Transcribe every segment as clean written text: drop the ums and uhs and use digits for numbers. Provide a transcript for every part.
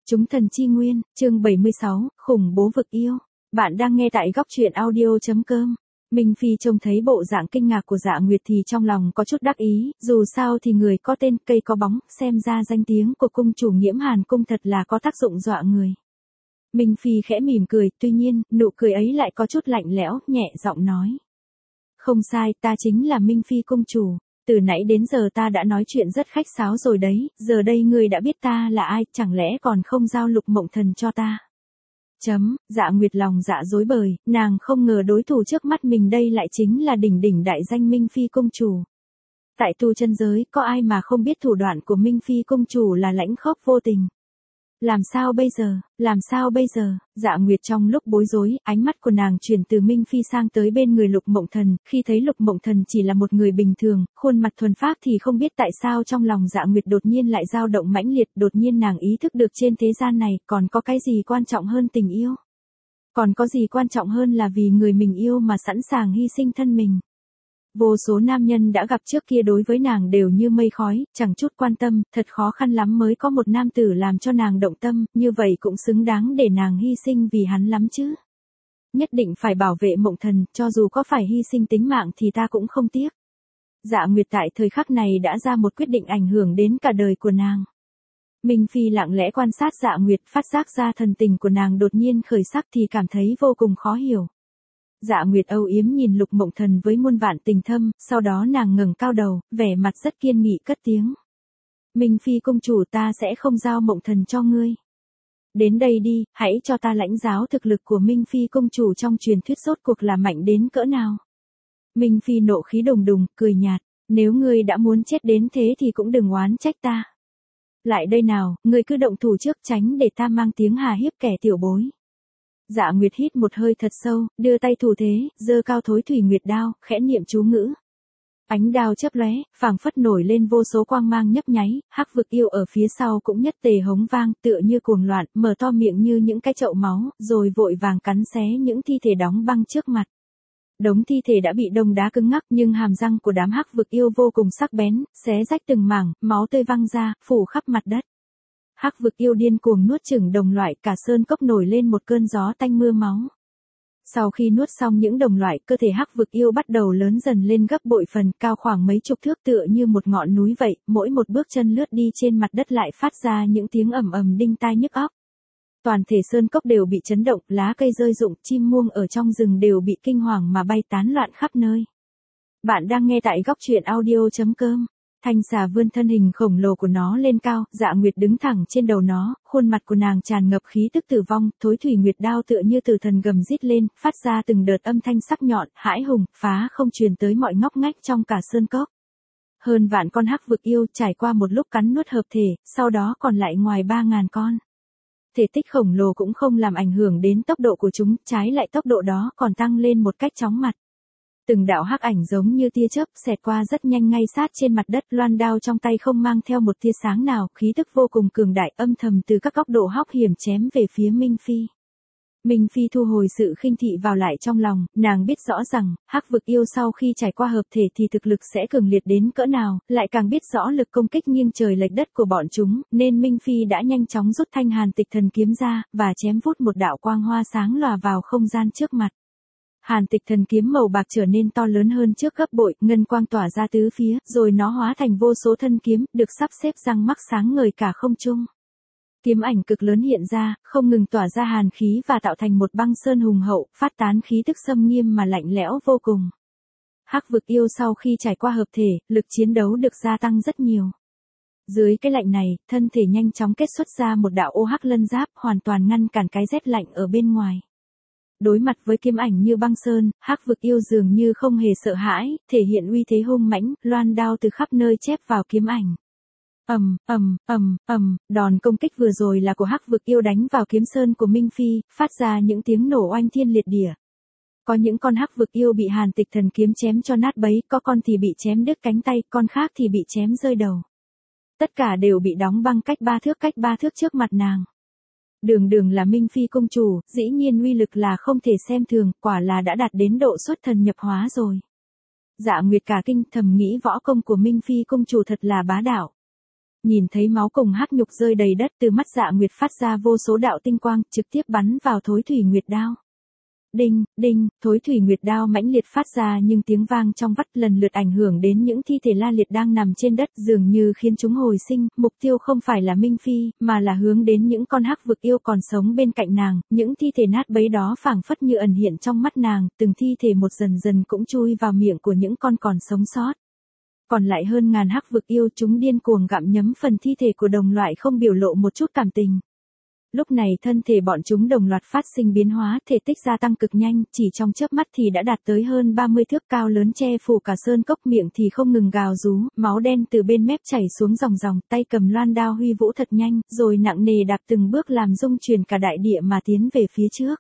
Chúng thần chi nguyên, chương 76, khủng bố vực yêu. Bạn đang nghe tại góc truyện audio.com. Minh Phi trông thấy bộ dạng kinh ngạc của Dạ Nguyệt thì trong lòng có chút đắc ý, dù sao thì người có tên cây có bóng, xem ra danh tiếng của cung chủ Nhiễm Hàn cung thật là có tác dụng dọa người. Minh Phi khẽ mỉm cười, tuy nhiên, nụ cười ấy lại có chút lạnh lẽo, nhẹ giọng nói. Không sai, ta chính là Minh Phi cung chủ. Từ nãy đến giờ ta đã nói chuyện rất khách sáo rồi đấy, giờ đây ngươi đã biết ta là ai, chẳng lẽ còn không giao Lục Mộng Thần cho ta? Dạ Nguyệt lòng dạ dối bời, nàng không ngờ đối thủ trước mắt mình đây lại chính là đỉnh đỉnh đại danh Minh Phi công chủ. Tại tu chân giới, có ai mà không biết thủ đoạn của Minh Phi công chủ là lãnh khốc vô tình. Làm sao bây giờ, Dạ Nguyệt trong lúc bối rối, ánh mắt của nàng chuyển từ Minh Phi sang tới bên người Lục Mộng Thần, khi thấy Lục Mộng Thần chỉ là một người bình thường, khuôn mặt thuần phác thì không biết tại sao trong lòng Dạ Nguyệt đột nhiên lại dao động mãnh liệt, đột nhiên nàng ý thức được trên thế gian này còn có cái gì quan trọng hơn tình yêu. Còn có gì quan trọng hơn là vì người mình yêu mà sẵn sàng hy sinh thân mình. Vô số nam nhân đã gặp trước kia đối với nàng đều như mây khói, chẳng chút quan tâm, thật khó khăn lắm mới có một nam tử làm cho nàng động tâm, như vậy cũng xứng đáng để nàng hy sinh vì hắn lắm chứ. Nhất định phải bảo vệ Mộng Thần, cho dù có phải hy sinh tính mạng thì ta cũng không tiếc. Dạ Nguyệt tại thời khắc này đã ra một quyết định ảnh hưởng đến cả đời của nàng. Minh Phi lặng lẽ quan sát Dạ Nguyệt, phát giác ra thần tình của nàng đột nhiên khởi sắc thì cảm thấy vô cùng khó hiểu. Dạ Nguyệt âu yếm nhìn Lục Mộng Thần với muôn vạn tình thâm, sau đó nàng ngẩng cao đầu, vẻ mặt rất kiên nghị cất tiếng. Minh Phi công chủ, ta sẽ không giao Mộng Thần cho ngươi. Đến đây đi, hãy cho ta lãnh giáo thực lực của Minh Phi công chủ trong truyền thuyết rốt cuộc là mạnh đến cỡ nào. Minh Phi nộ khí đùng đùng, cười nhạt, nếu ngươi đã muốn chết đến thế thì cũng đừng oán trách ta. Lại đây nào, ngươi cứ động thủ trước, tránh để ta mang tiếng hà hiếp kẻ tiểu bối. Dạ Nguyệt hít một hơi thật sâu, đưa tay thủ thế, giơ cao thối thủy nguyệt đao, khẽ niệm chú ngữ. Ánh đao chớp lóe, phảng phất nổi lên vô số quang mang nhấp nháy, Hắc Vực Yêu ở phía sau cũng nhất tề hống vang, tựa như cuồng loạn, mở to miệng như những cái chậu máu, rồi vội vàng cắn xé những thi thể đóng băng trước mặt. Đống thi thể đã bị đông đá cứng ngắc, nhưng hàm răng của đám Hắc Vực Yêu vô cùng sắc bén, xé rách từng mảng, máu tươi văng ra, phủ khắp mặt đất. Hắc Vực Yêu điên cuồng nuốt chửng đồng loại, cả sơn cốc nổi lên một cơn gió tanh mưa máu. Sau khi nuốt xong những đồng loại, cơ thể Hắc Vực Yêu bắt đầu lớn dần lên gấp bội phần, cao khoảng mấy chục thước tựa như một ngọn núi vậy, mỗi một bước chân lướt đi trên mặt đất lại phát ra những tiếng ầm ầm đinh tai nhức óc. Toàn thể sơn cốc đều bị chấn động, lá cây rơi rụng, chim muông ở trong rừng đều bị kinh hoàng mà bay tán loạn khắp nơi. Bạn đang nghe tại góc truyện audio.com. Thanh xà vươn thân hình khổng lồ của nó lên cao, Dạ Nguyệt đứng thẳng trên đầu nó, khuôn mặt của nàng tràn ngập khí tức tử vong, thối thủy nguyệt đao tựa như tử thần gầm rít lên, phát ra từng đợt âm thanh sắc nhọn, hãi hùng, phá không truyền tới mọi ngóc ngách trong cả sơn cốc. Hơn vạn con Hắc Vực Yêu trải qua một lúc cắn nuốt hợp thể, sau đó còn lại ngoài 3.000 con. Thể tích khổng lồ cũng không làm ảnh hưởng đến tốc độ của chúng, trái lại tốc độ đó còn tăng lên một cách chóng mặt. Từng đạo hắc ảnh giống như tia chớp xẹt qua rất nhanh ngay sát trên mặt đất, loan đao trong tay không mang theo một tia sáng nào, khí tức vô cùng cường đại âm thầm từ các góc độ hóc hiểm chém về phía Minh Phi. Minh Phi thu hồi sự khinh thị vào lại trong lòng, nàng biết rõ rằng, Hắc Vực Yêu sau khi trải qua hợp thể thì thực lực sẽ cường liệt đến cỡ nào, lại càng biết rõ lực công kích nghiêng trời lệch đất của bọn chúng, nên Minh Phi đã nhanh chóng rút thanh Hàn Tịch Thần kiếm ra, và chém vút một đạo quang hoa sáng lòa vào không gian trước mặt. Hàn Tịch Thần kiếm màu bạc trở nên to lớn hơn trước gấp bội, ngân quang tỏa ra tứ phía, rồi nó hóa thành vô số thân kiếm, được sắp xếp răng mắc sáng ngời cả không trung. Kiếm ảnh cực lớn hiện ra, không ngừng tỏa ra hàn khí và tạo thành một băng sơn hùng hậu, phát tán khí tức xâm nghiêm mà lạnh lẽo vô cùng. Hắc Vực Yêu sau khi trải qua hợp thể, lực chiến đấu được gia tăng rất nhiều. Dưới cái lạnh này, thân thể nhanh chóng kết xuất ra một đạo ô hắc lân giáp, hoàn toàn ngăn cản cái rét lạnh ở bên ngoài. Đối mặt với kiếm ảnh như băng sơn, Hắc Vực Yêu dường như không hề sợ hãi, thể hiện uy thế hung mãnh, loan đao từ khắp nơi chép vào kiếm ảnh. Đòn công kích vừa rồi là của Hắc Vực Yêu đánh vào kiếm sơn của Minh Phi, phát ra những tiếng nổ oanh thiên liệt địa. Có những con Hắc Vực Yêu bị Hàn Tịch Thần kiếm chém cho nát bấy, có con thì bị chém đứt cánh tay, con khác thì bị chém rơi đầu. Tất cả đều bị đóng băng cách 3 thước trước mặt nàng. Đường là Minh Phi công chủ, dĩ nhiên uy lực là không thể xem thường, quả là đã đạt đến độ xuất thần nhập hóa rồi. Dạ Nguyệt cả kinh, thầm nghĩ võ công của Minh Phi công chủ thật là bá đạo. Nhìn thấy máu cùng hắc nhục rơi đầy đất, từ mắt Dạ Nguyệt phát ra vô số đạo tinh quang, trực tiếp bắn vào Thối Thủy Nguyệt đao. Đinh, đinh, Thối Thủy Nguyệt đao mãnh liệt phát ra nhưng tiếng vang trong vắt lần lượt ảnh hưởng đến những thi thể la liệt đang nằm trên đất, dường như khiến chúng hồi sinh. Mục tiêu không phải là Minh Phi, mà là hướng đến những con hắc vực yêu còn sống bên cạnh nàng. Những thi thể nát bấy đó phảng phất như ẩn hiện trong mắt nàng, từng thi thể một dần dần cũng chui vào miệng của những con còn sống sót. Còn lại hơn ngàn hắc vực yêu, chúng điên cuồng gặm nhấm phần thi thể của đồng loại, không biểu lộ một chút cảm tình. Lúc này thân thể bọn chúng đồng loạt phát sinh biến hóa, thể tích gia tăng cực nhanh, chỉ trong chớp mắt thì đã đạt tới hơn 30 thước cao lớn, che phủ cả sơn cốc, miệng thì không ngừng gào rú, máu đen từ bên mép chảy xuống ròng ròng, tay cầm loan đao huy vũ thật nhanh, rồi nặng nề đạp từng bước làm rung chuyển cả đại địa mà tiến về phía trước.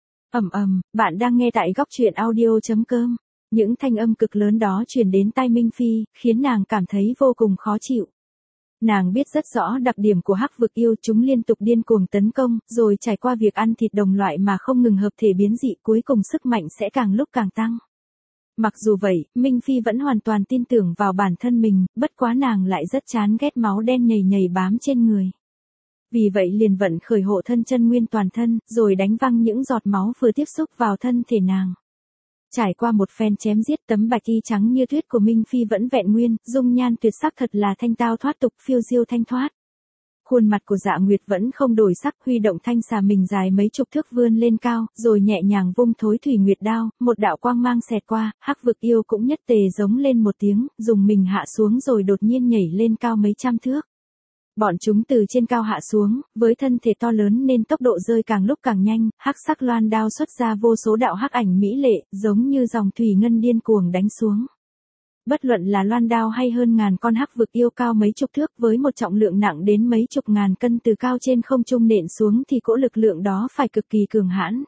Bạn đang nghe tại góc truyện audio.com. Những thanh âm cực lớn đó truyền đến tai Minh Phi, khiến nàng cảm thấy vô cùng khó chịu. Nàng biết rất rõ đặc điểm của hắc vực yêu, chúng liên tục điên cuồng tấn công, rồi trải qua việc ăn thịt đồng loại mà không ngừng hợp thể biến dị, cuối cùng sức mạnh sẽ càng lúc càng tăng. Mặc dù vậy, Minh Phi vẫn hoàn toàn tin tưởng vào bản thân mình, bất quá nàng lại rất chán ghét máu đen nhầy nhầy bám trên người. Vì vậy liền vận khởi hộ thân chân nguyên toàn thân, rồi đánh văng những giọt máu vừa tiếp xúc vào thân thể nàng. Trải qua một phen chém giết, tấm bạch y trắng như tuyết của Minh Phi vẫn vẹn nguyên, dung nhan tuyệt sắc thật là thanh tao thoát tục, phiêu diêu thanh thoát. Khuôn mặt của Dạ Nguyệt vẫn không đổi sắc, huy động thanh xà mình dài mấy chục thước vươn lên cao, rồi nhẹ nhàng vung Thối Thủy Nguyệt đao, một đạo quang mang xẹt qua, hắc vực yêu cũng nhất tề giống lên một tiếng, dùng mình hạ xuống rồi đột nhiên nhảy lên cao mấy trăm thước. Bọn chúng từ trên cao hạ xuống, với thân thể to lớn nên tốc độ rơi càng lúc càng nhanh, hắc sắc loan đao xuất ra vô số đạo hắc ảnh mỹ lệ, giống như dòng thủy ngân điên cuồng đánh xuống. Bất luận là loan đao hay hơn ngàn con hắc vực yêu cao mấy chục thước với một trọng lượng nặng đến mấy chục ngàn cân từ cao trên không trung nện xuống thì cỗ lực lượng đó phải cực kỳ cường hãn.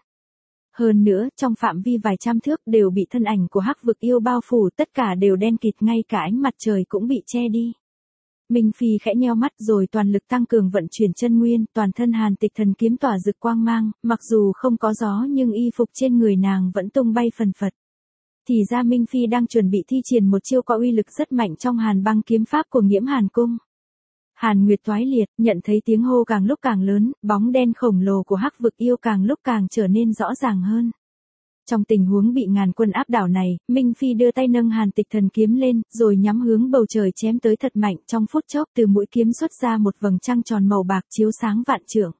Hơn nữa, trong phạm vi vài trăm thước đều bị thân ảnh của hắc vực yêu bao phủ, tất cả đều đen kịt, ngay cả ánh mặt trời cũng bị che đi. Minh Phi khẽ nheo mắt rồi toàn lực tăng cường vận chuyển chân nguyên, toàn thân Hàn Tịch Thần kiếm tỏa rực quang mang, mặc dù không có gió nhưng y phục trên người nàng vẫn tung bay phần phật. Thì ra Minh Phi đang chuẩn bị thi triển một chiêu có uy lực rất mạnh trong Hàn Băng kiếm pháp của Nghiễm Hàn cung. Hàn Nguyệt toái liệt, nhận thấy tiếng hô càng lúc càng lớn, bóng đen khổng lồ của hắc vực yêu càng lúc càng trở nên rõ ràng hơn. Trong tình huống bị ngàn quân áp đảo này, Minh Phi đưa tay nâng Hàn Tịch Thần kiếm lên, rồi nhắm hướng bầu trời chém tới thật mạnh, trong phút chốc từ mũi kiếm xuất ra một vầng trăng tròn màu bạc chiếu sáng vạn trượng.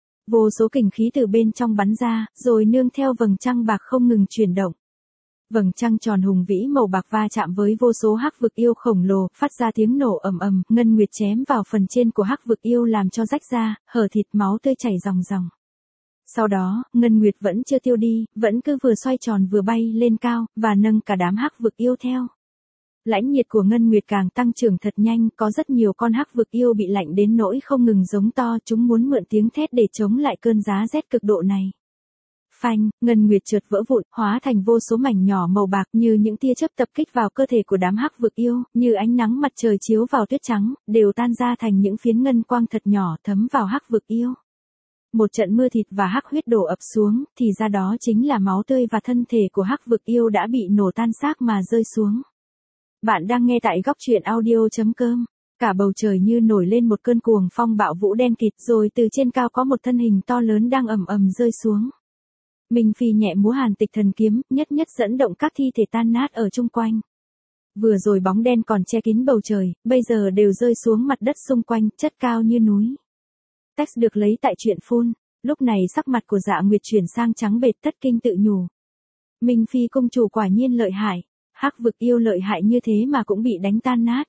Vô số kình khí từ bên trong bắn ra, rồi nương theo vầng trăng bạc không ngừng chuyển động. Vầng trăng tròn hùng vĩ màu bạc va chạm với vô số hắc vực yêu khổng lồ, phát ra tiếng nổ ầm ầm, ngân nguyệt chém vào phần trên của hắc vực yêu làm cho rách ra, hở thịt, máu tươi chảy ròng ròng. Sau đó, ngân nguyệt vẫn chưa tiêu đi, vẫn cứ vừa xoay tròn vừa bay lên cao, và nâng cả đám hắc vực yêu theo. Lãnh nhiệt của ngân nguyệt càng tăng trưởng thật nhanh, có rất nhiều con hắc vực yêu bị lạnh đến nỗi không ngừng giống to, chúng muốn mượn tiếng thét để chống lại cơn giá rét cực độ này. Phanh, ngân nguyệt trượt vỡ vụn, hóa thành vô số mảnh nhỏ màu bạc như những tia chớp tập kích vào cơ thể của đám hắc vực yêu, như ánh nắng mặt trời chiếu vào tuyết trắng, đều tan ra thành những phiến ngân quang thật nhỏ thấm vào hắc vực yêu. Một trận mưa thịt và hắc huyết đổ ập xuống, thì ra đó chính là máu tươi và thân thể của hắc vực yêu đã bị nổ tan xác mà rơi xuống. Bạn đang nghe tại góc truyện audio.com. Cả bầu trời như nổi lên một cơn cuồng phong bạo vũ đen kịt, rồi từ trên cao có một thân hình to lớn đang ầm ầm rơi xuống. Minh Phi nhẹ múa Hàn Tịch Thần kiếm, nhất nhất dẫn động các thi thể tan nát ở chung quanh. Vừa rồi bóng đen còn che kín bầu trời, bây giờ đều rơi xuống mặt đất xung quanh, chất cao như núi. Text được lấy tại truyện phun. Lúc này sắc mặt của Dạ Nguyệt chuyển sang trắng bệch, thất kinh tự nhủ. Minh Phi công chủ quả nhiên lợi hại, hắc vực yêu lợi hại như thế mà cũng bị đánh tan nát.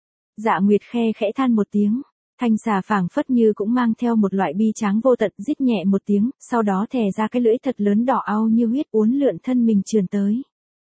Dạ Nguyệt khe khẽ than một tiếng, thanh xà phảng phất như cũng mang theo một loại bi tráng vô tận, rít nhẹ một tiếng, sau đó thè ra cái lưỡi thật lớn đỏ au như huyết uốn lượn thân mình trườn tới.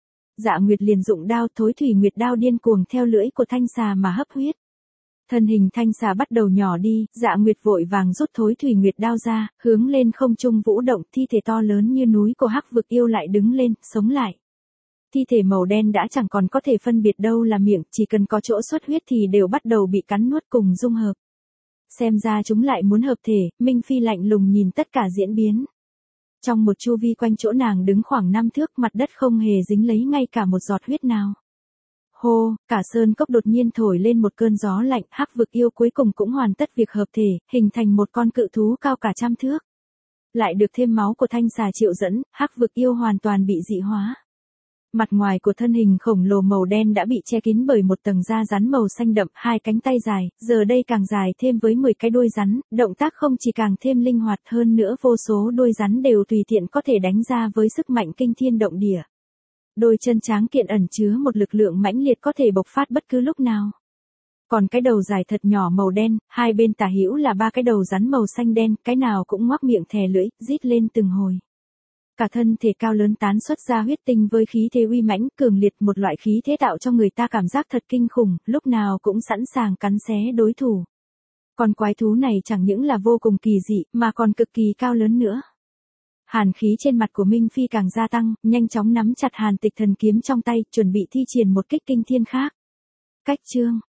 Dạ Nguyệt liền dụng đao Thối Thủy Nguyệt đao điên cuồng theo lưỡi của thanh xà mà hấp huyết. Thân hình thanh xà bắt đầu nhỏ đi, Dạ Nguyệt vội vàng rút Thối Thủy Nguyệt đao ra, hướng lên không trung vũ động, thi thể to lớn như núi của hắc vực yêu lại đứng lên, sống lại. Thi thể màu đen đã chẳng còn có thể phân biệt đâu là miệng, chỉ cần có chỗ xuất huyết thì đều bắt đầu bị cắn nuốt cùng dung hợp. Xem ra chúng lại muốn hợp thể, Minh Phi lạnh lùng nhìn tất cả diễn biến. Trong một chu vi quanh chỗ nàng đứng khoảng 5 thước, mặt đất không hề dính lấy ngay cả một giọt huyết nào. Hô, cả sơn cốc đột nhiên thổi lên một cơn gió lạnh, hắc vực yêu cuối cùng cũng hoàn tất việc hợp thể, hình thành một con cự thú cao cả 100 thước. Lại được thêm máu của thanh xà triệu dẫn, hắc vực yêu hoàn toàn bị dị hóa. Mặt ngoài của thân hình khổng lồ màu đen đã bị che kín bởi một tầng da rắn màu xanh đậm, hai cánh tay dài, giờ đây càng dài thêm với 10 cái đuôi rắn, động tác không chỉ càng thêm linh hoạt hơn nữa, vô số đuôi rắn đều tùy tiện có thể đánh ra với sức mạnh kinh thiên động địa. Đôi chân tráng kiện ẩn chứa một lực lượng mãnh liệt có thể bộc phát bất cứ lúc nào. Còn cái đầu dài thật nhỏ màu đen, hai bên tả hữu là 3 cái đầu rắn màu xanh đen, cái nào cũng ngoác miệng thè lưỡi, rít lên từng hồi. Cả thân thể cao lớn tán xuất ra huyết tinh với khí thế uy mãnh, cường liệt, một loại khí thế tạo cho người ta cảm giác thật kinh khủng, lúc nào cũng sẵn sàng cắn xé đối thủ. Con quái thú này chẳng những là vô cùng kỳ dị, mà còn cực kỳ cao lớn nữa. Hàn khí trên mặt của Minh Phi càng gia tăng, nhanh chóng nắm chặt Hàn Tịch Thần kiếm trong tay, chuẩn bị thi triển một kích kinh thiên khác. Cách chương